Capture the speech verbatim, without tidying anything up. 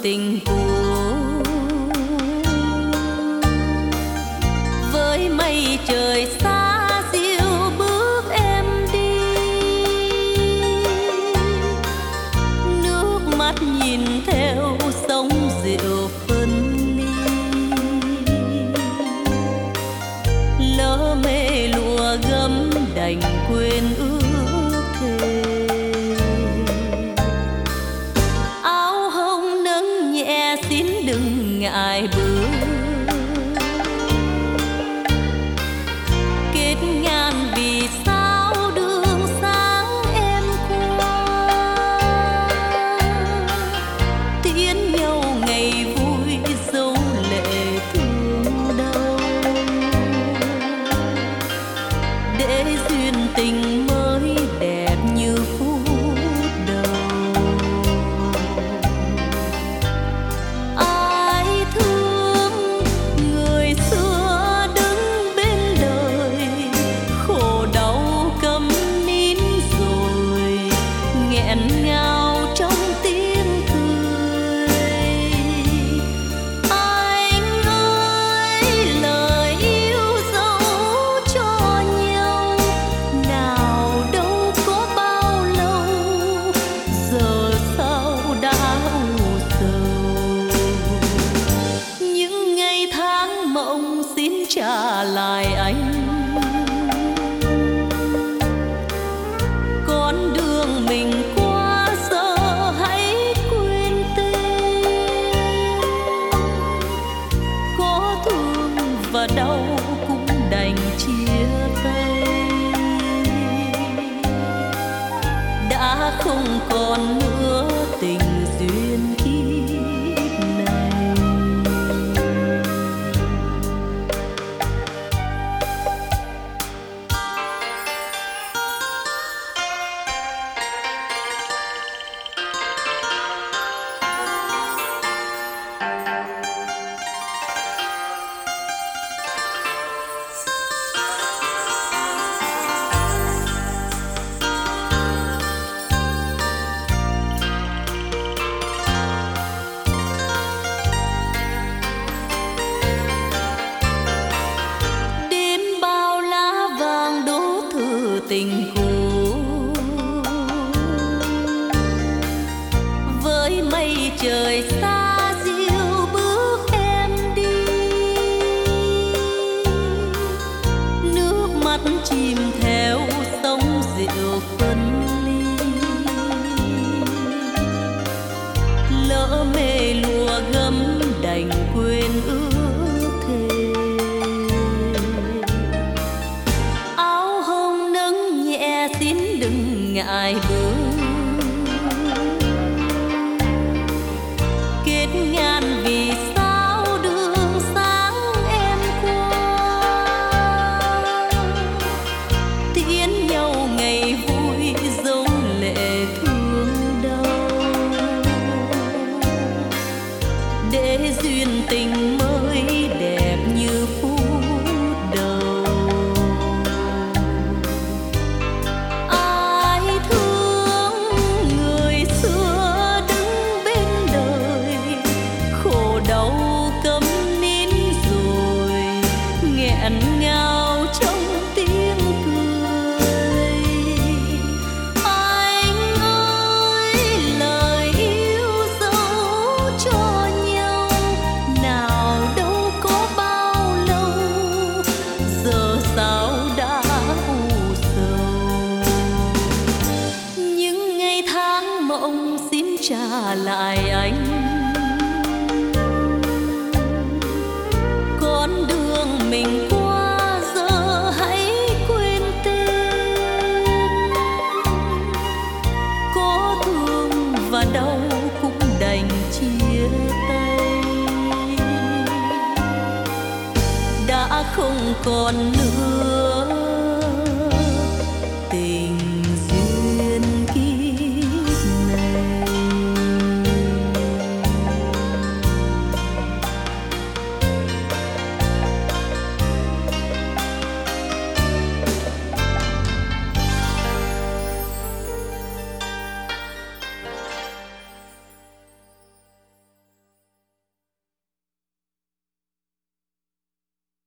tình cũ. Với mây trời xa dịu bước em đi, nước mắt nhìn theo sóng rượu phân ly. Lỡ mê lụa gấm đành quên ước thề. Áo hồng nâng nhẹ xin đừng ngại bước, kết ngàn vì sao đường sáng em qua. Tiễn nhau ngày vui dấu lệ thương đau, để duyên tình mới đẹp như phút đầu. Ai thương người xưa đứng bên đời, khổ đau câm nín rồi nghẹn ngào trong tiếng cười. Anh ơi lời yêu dấu cho nhau, nào đâu có bao lâu, giờ sao đã u sầu. Những ngày tháng mộng xin trả lại anh, con đường mình qua giờ hãy quên tên. Có thương và đau cũng đành chia tay, đã không còn nữa tình duyên kiếp này. Đêm bao lá vàng đổ thừa tình cũ, với mây trời xa dịu bước em đi. Nước mắt chìm theo sóng rượu phân ly. Lỡ mê lụa gấm đành quên ước thề. Áo hồng nâng nhẹ xin đừng ngại bước, kết ngàn vì sao đường sáng em qua. Tiễn nhau ngày vui dấu lệ thương đau, để duyên tình mới đẹp như phút đầu. Ai thương người xưa đứng bên đời, khổ đau câm nín rồi nghẹn ngào trong tiếng cười. Anh ơi lời yêu dấu cho nhau, nào đâu có bao lâu, giờ sao đã u sầu. Những ngày tháng mộng xin trả lại anh, con đường mình qua giờ hãy quên tên. Có thương và đau cũng đành chia tay, đã không còn nữa